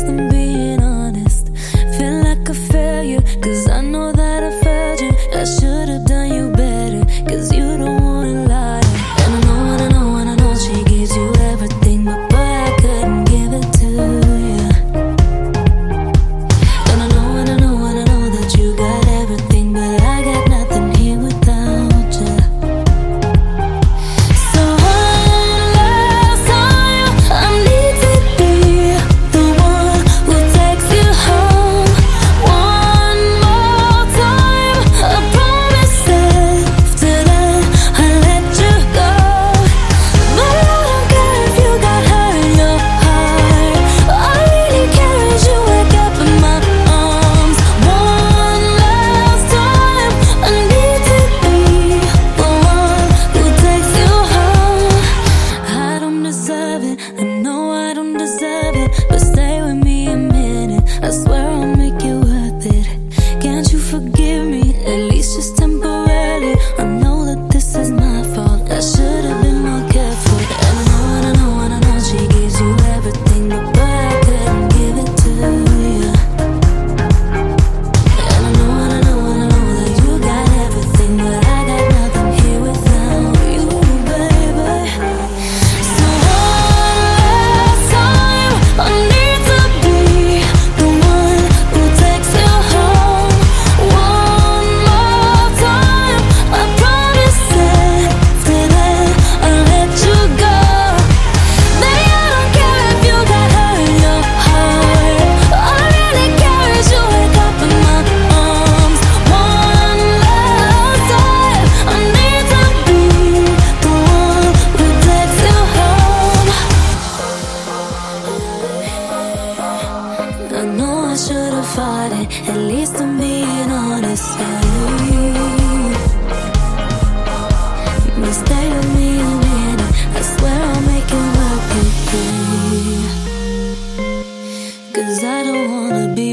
least I'm being honest. Feel like a failure, cause I know that I failed you. I should've done you better, cause you don't wanna lie. And I know, and I know, and I know she gives you everything, but boy, I couldn't give it to you. And I know, and I know, and I know that you got everything, but I got nothing here without you. So one last time, I need to be the one who takes you home. One more time, I promise after that I'll let you go. But I don't care if you got hurt in your heart. All I really care is you wake up in my arms. One last time, I need to be the one who takes you home. I don't deserve it, I know I don't deserve it, but stay with me a minute, I swear I'll make it worth it. Can't you forgive me, at least just temporarily? I know that this is my fault, I should've been more careful. And I know, and I know, and I know she gives you everything, but boy, I couldn't give it to you. And I know, and I know, and I know that you got everything, but I got nothing here without you, baby. So one last time, I need to be the one who takes you home. One more time, I promise after that I'll let you go. Baby, I don't care if you got hurt in your heart. All I really care is you wake up in my arms. One last time, I need to be the one who takes you home. I know I should've fought it, at least I'm being honest. But stay with me a minute, I swear I'll make it work with you. Cause I don't wanna be